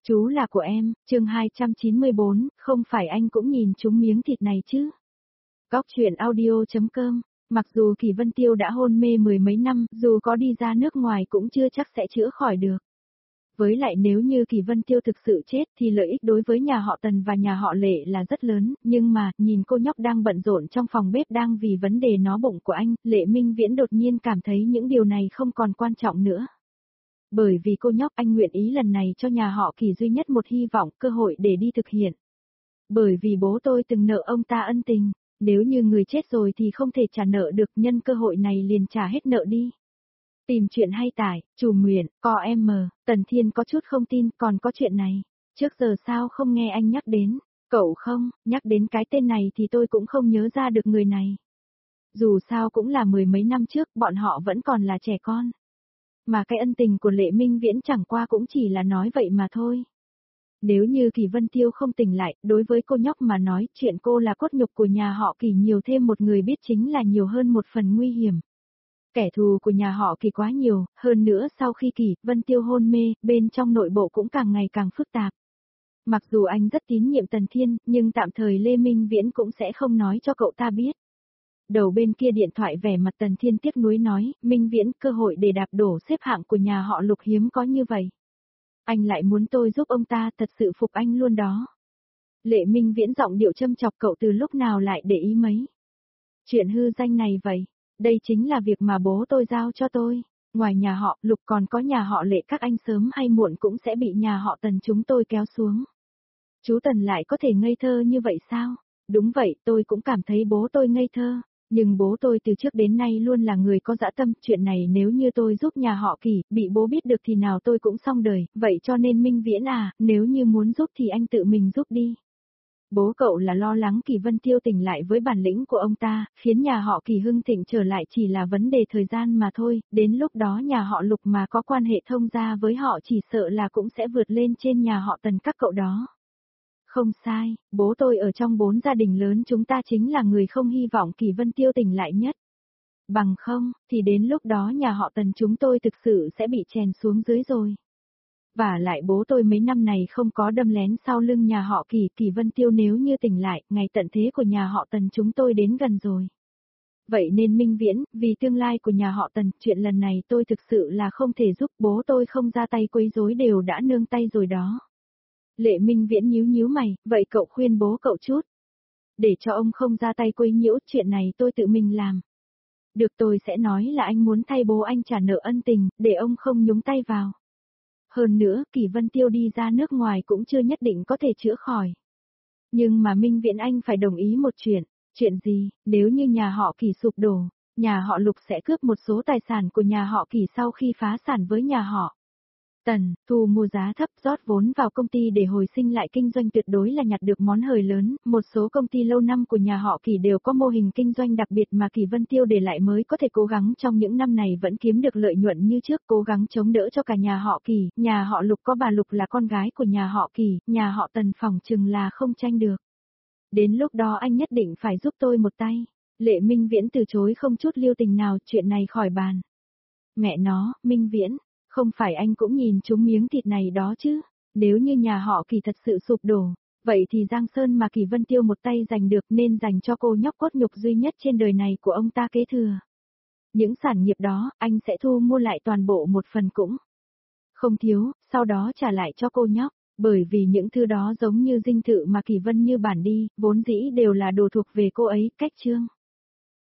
Chú là của em, chương 294, không phải anh cũng nhìn chúng miếng thịt này chứ. Góc chuyện audio.com. Mặc dù Kỳ Vân Tiêu đã hôn mê mười mấy năm, dù có đi ra nước ngoài cũng chưa chắc sẽ chữa khỏi được. Với lại nếu như Kỳ Vân Tiêu thực sự chết thì lợi ích đối với nhà họ Tần và nhà họ Lệ là rất lớn, nhưng mà, nhìn cô nhóc đang bận rộn trong phòng bếp đang vì vấn đề nó bụng của anh, Lệ Minh Viễn đột nhiên cảm thấy những điều này không còn quan trọng nữa. Bởi vì cô nhóc anh nguyện ý lần này cho nhà họ Kỳ duy nhất một hy vọng, cơ hội để đi thực hiện. Bởi vì bố tôi từng nợ ông ta ân tình, nếu như người chết rồi thì không thể trả nợ được, nhân cơ hội này liền trả hết nợ đi. Tìm chuyện hay tải, chủ nguyện, com, Tần Thiên có chút không tin, còn có chuyện này. Trước giờ sao không nghe anh nhắc đến, cậu không, nhắc đến cái tên này thì tôi cũng không nhớ ra được người này. Dù sao cũng là mười mấy năm trước, bọn họ vẫn còn là trẻ con. Mà cái ân tình của Lệ Minh Viễn chẳng qua cũng chỉ là nói vậy mà thôi. Nếu như Kỳ Vân Tiêu không tỉnh lại, đối với cô nhóc mà nói, chuyện cô là cốt nhục của nhà họ Kỳ nhiều thêm một người biết chính là nhiều hơn một phần nguy hiểm. Kẻ thù của nhà họ Kỳ quá nhiều, hơn nữa sau khi Kỳ Vân Tiêu hôn mê, bên trong nội bộ cũng càng ngày càng phức tạp. Mặc dù anh rất tín nhiệm Tần Thiên, nhưng tạm thời Lê Minh Viễn cũng sẽ không nói cho cậu ta biết. Đầu bên kia điện thoại vẻ mặt Tần Thiên tiếc nuối nói, Minh Viễn, cơ hội để đạp đổ xếp hạng của nhà họ Lục hiếm có như vậy. Anh lại muốn tôi giúp ông ta, thật sự phục anh luôn đó. Lệ Minh Viễn giọng điệu châm chọc, cậu từ lúc nào lại để ý mấy. Chuyện hư danh này vậy, đây chính là việc mà bố tôi giao cho tôi. Ngoài nhà họ Lục còn có nhà họ Lệ, các anh sớm hay muộn cũng sẽ bị nhà họ Tần chúng tôi kéo xuống. Chú Tần lại có thể ngây thơ như vậy sao? Đúng vậy, tôi cũng cảm thấy bố tôi ngây thơ. Nhưng bố tôi từ trước đến nay luôn là người có dã tâm, chuyện này nếu như tôi giúp nhà họ Kỳ, bị bố biết được thì nào tôi cũng xong đời, vậy cho nên Minh Viễn à, nếu như muốn giúp thì anh tự mình giúp đi. Bố cậu là lo lắng Kỳ Vân Tiêu tỉnh lại với bản lĩnh của ông ta, khiến nhà họ Kỳ hưng thịnh trở lại chỉ là vấn đề thời gian mà thôi, đến lúc đó nhà họ Lục mà có quan hệ thông gia với họ chỉ sợ là cũng sẽ vượt lên trên nhà họ Tần các cậu đó. Không sai, bố tôi ở trong 4 gia đình lớn chúng ta chính là người không hy vọng Kỳ Vân Tiêu tỉnh lại nhất. Bằng không, thì đến lúc đó nhà họ Tần chúng tôi thực sự sẽ bị chèn xuống dưới rồi. Và lại bố tôi mấy năm này không có đâm lén sau lưng nhà họ Kỳ, Kỳ Vân Tiêu nếu như tỉnh lại, ngày tận thế của nhà họ Tần chúng tôi đến gần rồi. Vậy nên Minh Viễn, vì tương lai của nhà họ Tần, chuyện lần này tôi thực sự là không thể giúp, bố tôi không ra tay quấy rối đều đã nương tay rồi đó. Lệ Minh Viễn nhíu nhíu mày, vậy cậu khuyên bố cậu chút. Để cho ông không ra tay quấy nhiễu, chuyện này tôi tự mình làm. Được, tôi sẽ nói là anh muốn thay bố anh trả nợ ân tình, để ông không nhúng tay vào. Hơn nữa, Kỳ Vân Tiêu đi ra nước ngoài cũng chưa nhất định có thể chữa khỏi. Nhưng mà Minh Viễn anh phải đồng ý một chuyện gì, nếu như nhà họ Kỳ sụp đổ, nhà họ Lục sẽ cướp một số tài sản của nhà họ Kỳ sau khi phá sản với nhà họ Tần, thu mua giá thấp, rót vốn vào công ty để hồi sinh lại kinh doanh, tuyệt đối là nhặt được món hời lớn. Một số công ty lâu năm của nhà họ Kỳ đều có mô hình kinh doanh đặc biệt mà Kỳ Vân Tiêu để lại mới có thể cố gắng trong những năm này vẫn kiếm được lợi nhuận như trước, cố gắng chống đỡ cho cả nhà họ Kỳ. Nhà họ Lục có bà Lục là con gái của nhà họ Kỳ, nhà họ Tần phỏng chừng là không tranh được. Đến lúc đó anh nhất định phải giúp tôi một tay. Lệ Minh Viễn từ chối không chút lưu tình nào, chuyện này khỏi bàn. Mẹ nó, Minh Viễn, không phải anh cũng nhìn chúng miếng thịt này đó chứ, nếu như nhà họ Kỳ thật sự sụp đổ, vậy thì Giang Sơn mà Kỳ Vân Tiêu một tay giành được nên dành cho cô nhóc cốt nhục duy nhất trên đời này của ông ta kế thừa. Những sản nghiệp đó, anh sẽ thu mua lại toàn bộ một phần cũng không thiếu, sau đó trả lại cho cô nhóc, bởi vì những thứ đó giống như dinh thự mà Kỳ Vân Như bản đi, vốn dĩ đều là đồ thuộc về cô ấy, cách chương.